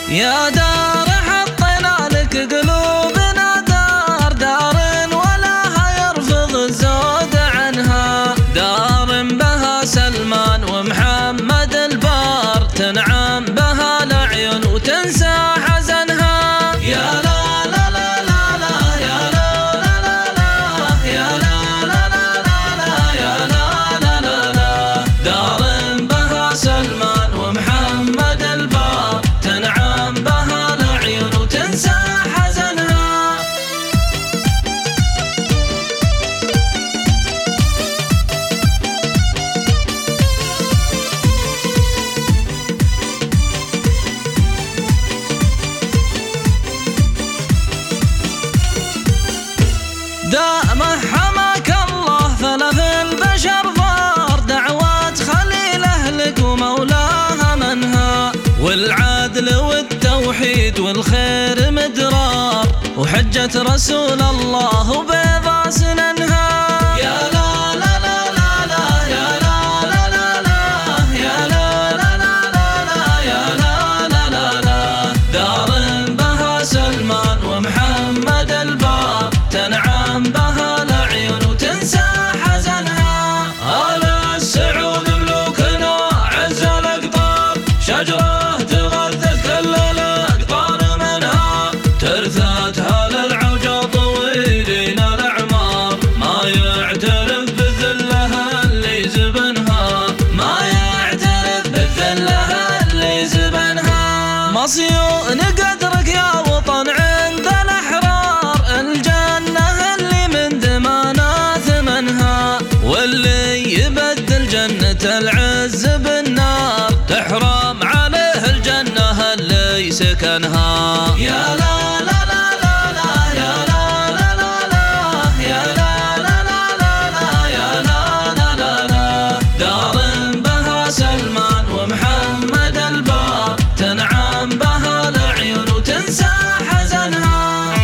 يا دار حطينا لك قلوبنا دار، دار ولاها يرفض الزود عنها، دار بها سلمان ومحمد البار، تنعم بها العيون وتنسى حزنها. يا لا لا لا لا لا يا لا لا لا لا يا لا لا لا لا يا لا لا لا لا، دار بها سلمان ومحمد البار، تنعم بها العيون وتنسى حزنها. دام حماك الله ثلاث البشر ضار، دعوات خليله لك ومولاها منها، والعدل والتوحيد والخير مدرار، وحجة رسول الله وبيضا سننها. يا لا لا لا لا لا يا لا لا لا لا يا لا لا لا لا لا يا لا لا لا لا، دار بها سلمان ومحمد البار، تنعم بها العيون وتنسى حزنها. آل السعود ملوكنا عز الأقطار، شجرة تغذى كل الأقطار منها، ترثتها للعوجة طويلين الأعمار، ما يعترف بذلها اللي يزبنها، ما يعترف بذلها اللي يزبنها. مصيون قدرك يا وطن عند الأحرار، الجنة اللي من دمانا ثمنها، واللي يبدل جنة العز بالنار، تحرم عليه الجنة اللي سكنها. يا لا لا لا لا لا يا لا لا لا لا يا لا لا لا لا لا يا لا لا لا لا، دار بها سلمان ومحمد البار، تنعم بها العيون وتنسى حزنها.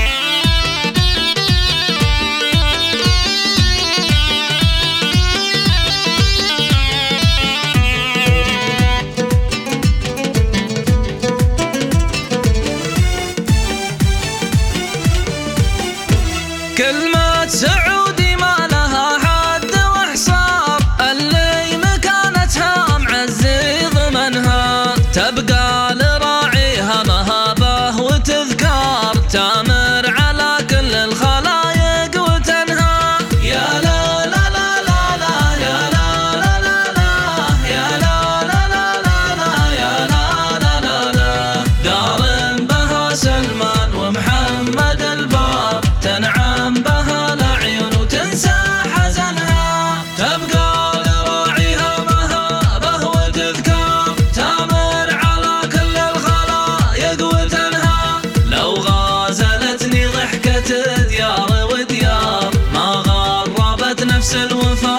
كلمة سعودي ما لها حد وحصار، اللي مكانتها معزي ضمنها، تبقى لراعيها مهابة وتذكار، تامر على كل الخلايق وتنهى. يا لا لا لا لا لا يا لا لا لا لا يا لا لا لا لا لا يا لا لا لا لا، دار بها سلمان ومحمد البار، تنعم بها العيون وتنسى حزنها، تبقى لراعيها مهابة وتذكار، تامر على كل الخلايق وتنهى. لو غازلتني ضحكة ديار وديار، ما غربت نفس الوفا